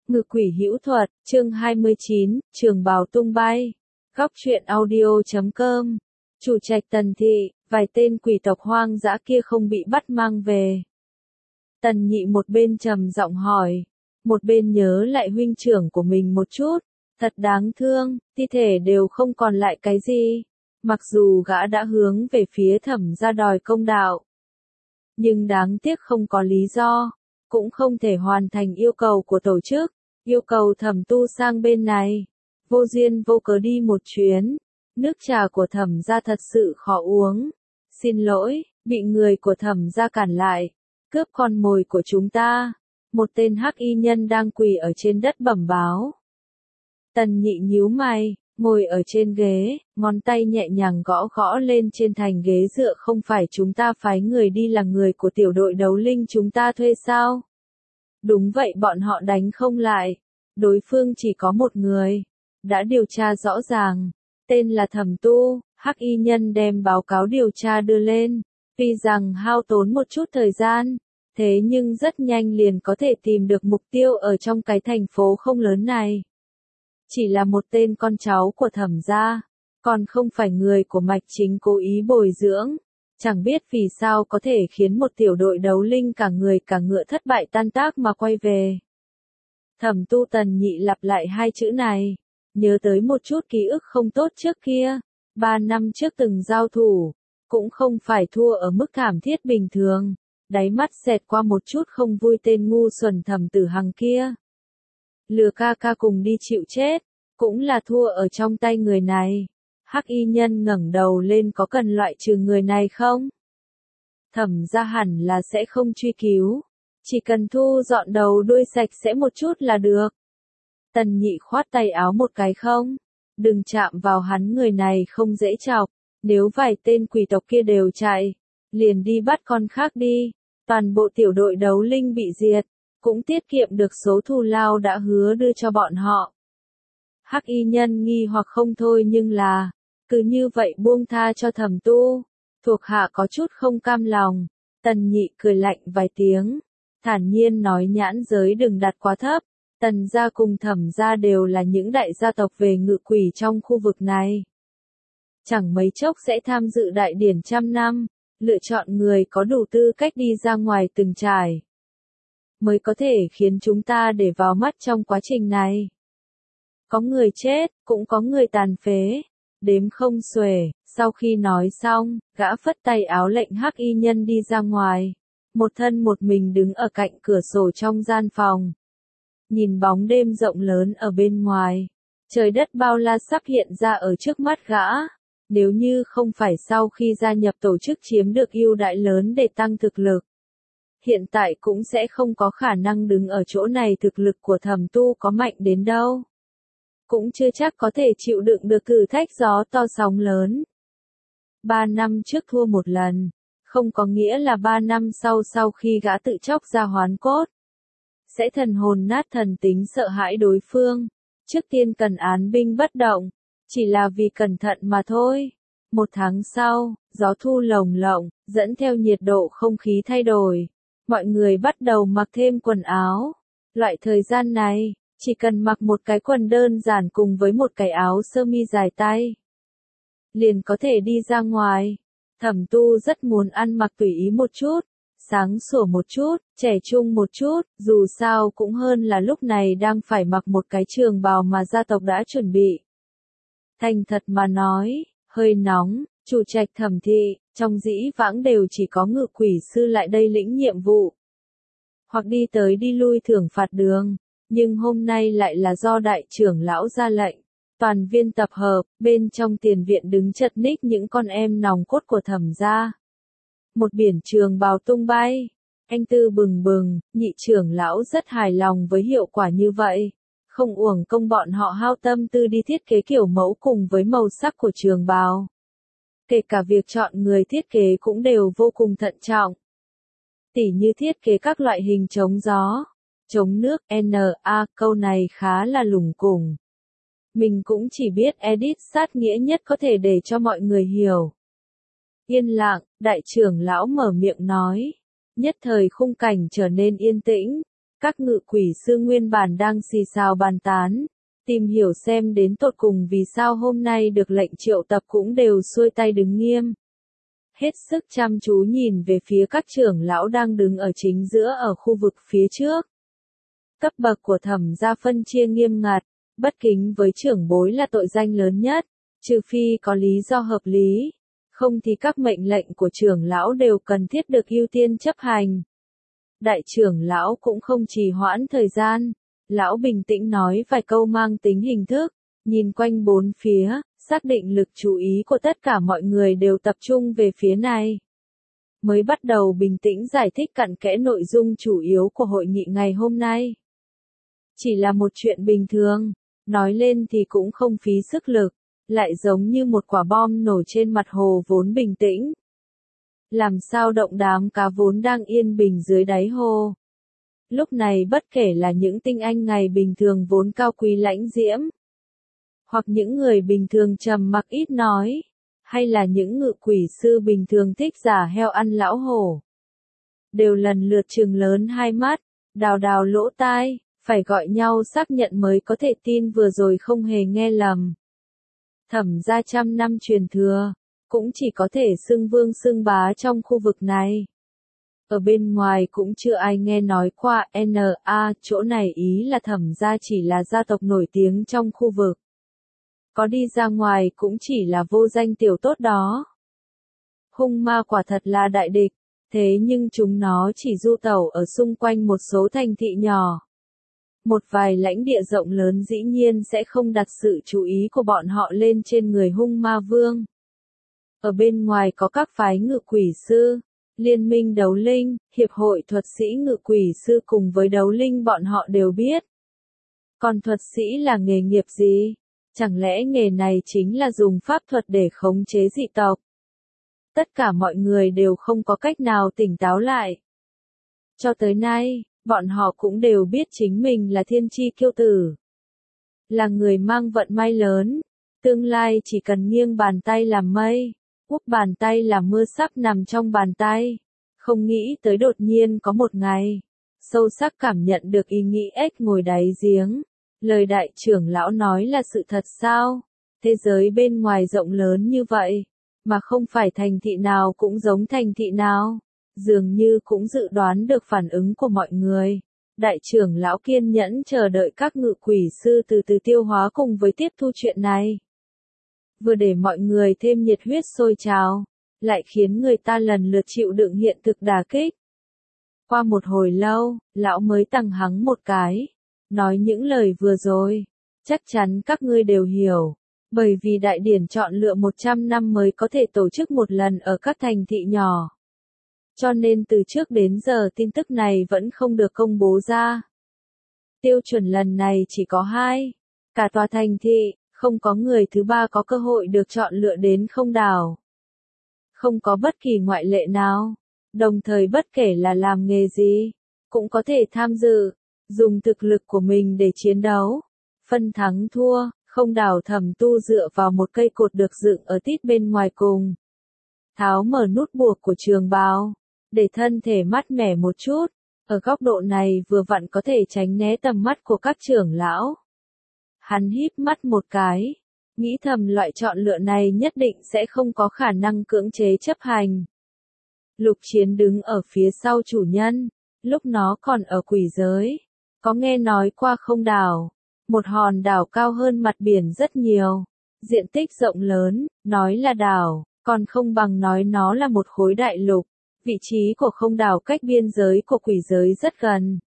Ngự quỷ hữu thuật, chương 29, trường bào tung bay. Góc truyện audio.com. Chủ trạch Tần Thị, vài tên quỷ tộc hoang dã kia không bị bắt mang về. Tần Nhị một bên trầm giọng hỏi, một bên nhớ lại huynh trưởng của mình một chút. Thật đáng thương, thi thể đều không còn lại cái gì. Mặc dù gã đã hướng về phía Thẩm gia đòi công đạo, nhưng đáng tiếc không có lý do, cũng không thể hoàn thành yêu cầu của tổ chức. Yêu cầu Thẩm Tu sang bên này, vô duyên vô cớ đi một chuyến. Nước trà của Thẩm gia thật sự khó uống. Xin lỗi, bị người của Thẩm gia cản lại, cướp con mồi của chúng ta. Một tên hắc y nhân đang quỳ ở trên đất bẩm báo. Tần Nhị nhíu mày, ngồi ở trên ghế, ngón tay nhẹ nhàng gõ gõ lên trên thành ghế dựa. Không phải chúng ta phái người đi là người của tiểu đội đấu linh chúng ta thuê sao? Đúng vậy, bọn họ đánh không lại. Đối phương chỉ có một người. Đã điều tra rõ ràng. Tên là Thẩm Tu. Hắc y nhân đem báo cáo điều tra đưa lên. Tuy rằng hao tốn một chút thời gian, thế nhưng rất nhanh liền có thể tìm được mục tiêu ở trong cái thành phố không lớn này. Chỉ là một tên con cháu của Thẩm gia, còn không phải người của Mạch Chính cố ý bồi dưỡng. Chẳng biết vì sao có thể khiến một tiểu đội đấu linh cả người cả ngựa thất bại tan tác mà quay về. Thẩm Tu. Tần Nhị lặp lại hai chữ này, nhớ tới một chút ký ức không tốt trước kia. 3 năm trước từng giao thủ, cũng không phải thua ở mức thảm thiết bình thường. Đáy mắt xẹt qua một chút không vui. Tên ngu xuẩn Thẩm Tử Hằng kia, lừa ca ca cùng đi chịu chết, cũng là thua ở trong tay người này. Hắc y nhân ngẩng đầu lên, có cần loại trừ người này không? Thẩm gia hẳn là sẽ không truy cứu, chỉ cần thu dọn đầu đuôi sạch sẽ một chút là được. Tần Nhị khoát tay áo một cái, không, đừng chạm vào hắn, người này không dễ chọc. Nếu vài tên quỷ tộc kia đều chạy, liền đi bắt con khác đi. Toàn bộ tiểu đội đấu linh bị diệt, cũng tiết kiệm được số thù lao đã hứa đưa cho bọn họ. Hắc y nhân nghi hoặc không thôi, nhưng là, cứ như vậy buông tha cho Thẩm Tu, thuộc hạ có chút không cam lòng. Tần Nhị cười lạnh vài tiếng, thản nhiên nói, nhãn giới đừng đặt quá thấp. Tần gia cùng Thẩm gia đều là những đại gia tộc về ngự quỷ trong khu vực này. Chẳng mấy chốc sẽ tham dự đại điển trăm năm, lựa chọn người có đủ tư cách đi ra ngoài từng trải, mới có thể khiến chúng ta để vào mắt trong quá trình này. Có người chết, cũng có người tàn phế, đếm không xuể. Sau khi nói xong, gã phất tay áo lệnh hắc y nhân đi ra ngoài. Một thân một mình đứng ở cạnh cửa sổ trong gian phòng, nhìn bóng đêm rộng lớn ở bên ngoài. Trời đất bao la sắp hiện ra ở trước mắt gã. Nếu như không phải sau khi gia nhập tổ chức chiếm được ưu đãi lớn để tăng thực lực, hiện tại cũng sẽ không có khả năng đứng ở chỗ này. Thực lực của Thẩm Tu có mạnh đến đâu, cũng chưa chắc có thể chịu đựng được thử thách gió to sóng lớn. 3 năm trước thua một lần, không có nghĩa là 3 năm sau khi gã tự chóc ra hoán cốt, sẽ thần hồn nát thần tính sợ hãi đối phương. Trước tiên cần án binh bất động, chỉ là vì cẩn thận mà thôi. 1 tháng sau, gió thu lồng lộng, dẫn theo nhiệt độ không khí thay đổi. Mọi người bắt đầu mặc thêm quần áo. Loại thời gian này, chỉ cần mặc một cái quần đơn giản cùng với một cái áo sơ mi dài tay, liền có thể đi ra ngoài. Thẩm Tu rất muốn ăn mặc tùy ý một chút, sáng sủa một chút, trẻ trung một chút, dù sao cũng hơn là lúc này đang phải mặc một cái trường bào mà gia tộc đã chuẩn bị. Thành thật mà nói, hơi nóng. Chủ trạch Thẩm Thị, trong dĩ vãng đều chỉ có ngự quỷ sư lại đây lĩnh nhiệm vụ, hoặc đi tới đi lui thưởng phạt đường, nhưng hôm nay lại là do đại trưởng lão ra lệnh, toàn viên tập hợp. Bên trong tiền viện đứng chật ních những con em nòng cốt của Thẩm gia. Một biển trường bào tung bay, anh tư bừng bừng. Nhị trưởng lão rất hài lòng với hiệu quả như vậy, không uổng công bọn họ hao tâm tư đi thiết kế kiểu mẫu cùng với màu sắc của trường bào. Kể cả việc chọn người thiết kế cũng đều vô cùng thận trọng. Tỉ như thiết kế các loại hình chống gió, chống nước, câu này khá là lủng củng. Mình cũng chỉ biết edit sát nghĩa nhất có thể để cho mọi người hiểu. Yên lặng, đại trưởng lão mở miệng nói. Nhất thời khung cảnh trở nên yên tĩnh. Các ngự quỷ sư nguyên bản đang xì xào bàn tán, tìm hiểu xem đến tột cùng vì sao hôm nay được lệnh triệu tập cũng đều xuôi tay đứng nghiêm. Hết sức chăm chú nhìn về phía các trưởng lão đang đứng ở chính giữa ở khu vực phía trước. Cấp bậc của Thẩm gia phân chia nghiêm ngặt, bất kính với trưởng bối là tội danh lớn nhất, trừ phi có lý do hợp lý, không thì các mệnh lệnh của trưởng lão đều cần thiết được ưu tiên chấp hành. Đại trưởng lão cũng không trì hoãn thời gian, lão bình tĩnh nói vài câu mang tính hình thức, nhìn quanh bốn phía, xác định lực chú ý của tất cả mọi người đều tập trung về phía này. Mới bắt đầu bình tĩnh giải thích cặn kẽ nội dung chủ yếu của hội nghị ngày hôm nay. Chỉ là một chuyện bình thường, nói lên thì cũng không phí sức lực, lại giống như một quả bom nổ trên mặt hồ vốn bình tĩnh. Làm sao động đám cá vốn đang yên bình dưới đáy hồ. Lúc này bất kể là những tinh anh ngày bình thường vốn cao quý lãnh diễm, hoặc những người bình thường trầm mặc ít nói, hay là những ngự quỷ sư bình thường thích giả heo ăn lão hổ, đều lần lượt trừng lớn hai mắt, đào đào lỗ tai, phải gọi nhau xác nhận mới có thể tin vừa rồi không hề nghe lầm. Thẩm gia 100 năm truyền thừa, cũng chỉ có thể xưng vương xưng bá trong khu vực này. Ở bên ngoài cũng chưa ai nghe nói qua chỗ này, ý là Thẩm gia chỉ là gia tộc nổi tiếng trong khu vực. Có đi ra ngoài cũng chỉ là vô danh tiểu tốt đó. Hung ma quả thật là đại địch, thế nhưng chúng nó chỉ du tẩu ở xung quanh một số thành thị nhỏ. Một vài lãnh địa rộng lớn dĩ nhiên sẽ không đặt sự chú ý của bọn họ lên trên người hung ma vương. Ở bên ngoài có các phái ngự quỷ sư, liên minh đấu linh, hiệp hội thuật sĩ ngự quỷ sư cùng với đấu linh bọn họ đều biết. Còn thuật sĩ là nghề nghiệp gì? Chẳng lẽ nghề này chính là dùng pháp thuật để khống chế dị tộc? Tất cả mọi người đều không có cách nào tỉnh táo lại. Cho tới nay, bọn họ cũng đều biết chính mình là thiên chi kiêu tử. Là người mang vận may lớn, tương lai chỉ cần nghiêng bàn tay làm mây, úp bàn tay làm mưa sắp nằm trong bàn tay. Không nghĩ tới đột nhiên có một ngày, sâu sắc cảm nhận được ý nghĩ ếch ngồi đáy giếng. Lời đại trưởng lão nói là sự thật sao? Thế giới bên ngoài rộng lớn như vậy, mà không phải thành thị nào cũng giống thành thị nào. Dường như cũng dự đoán được phản ứng của mọi người. Đại trưởng lão kiên nhẫn chờ đợi các ngự quỷ sư từ từ tiêu hóa cùng với tiếp thu chuyện này. Vừa để mọi người thêm nhiệt huyết sôi trào, lại khiến người ta lần lượt chịu đựng hiện thực đả kích. Qua một hồi lâu, lão mới tằng hắng một cái, nói những lời vừa rồi, chắc chắn các ngươi đều hiểu, bởi vì đại điển chọn lựa 100 năm mới có thể tổ chức một lần ở các thành thị nhỏ. Cho nên từ trước đến giờ tin tức này vẫn không được công bố ra. Tiêu chuẩn lần này chỉ có 2. Cả tòa thành thị, không có người thứ ba có cơ hội được chọn lựa đến không đảo. Không có bất kỳ ngoại lệ nào. Đồng thời bất kể là làm nghề gì, cũng có thể tham dự, dùng thực lực của mình để chiến đấu. Phân thắng thua, không đảo Thẩm Tu dựa vào một cây cột được dựng ở tít bên ngoài cùng. Tháo mở nút buộc của trường bào, để thân thể mát mẻ một chút, ở góc độ này vừa vặn có thể tránh né tầm mắt của các trưởng lão. Hắn híp mắt một cái, nghĩ thầm loại chọn lựa này nhất định sẽ không có khả năng cưỡng chế chấp hành. Lục Chiến đứng ở phía sau chủ nhân, lúc nó còn ở quỷ giới, có nghe nói qua không đảo, một hòn đảo cao hơn mặt biển rất nhiều, diện tích rộng lớn, nói là đảo, còn không bằng nói nó là một khối đại lục. Vị trí của không đảo cách biên giới của quỷ giới rất gần.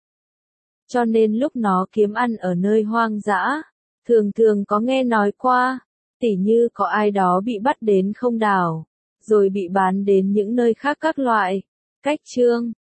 Cho nên lúc nó kiếm ăn ở nơi hoang dã, thường thường có nghe nói qua, tỉ như có ai đó bị bắt đến không đảo, rồi bị bán đến những nơi khác các loại. Cách chương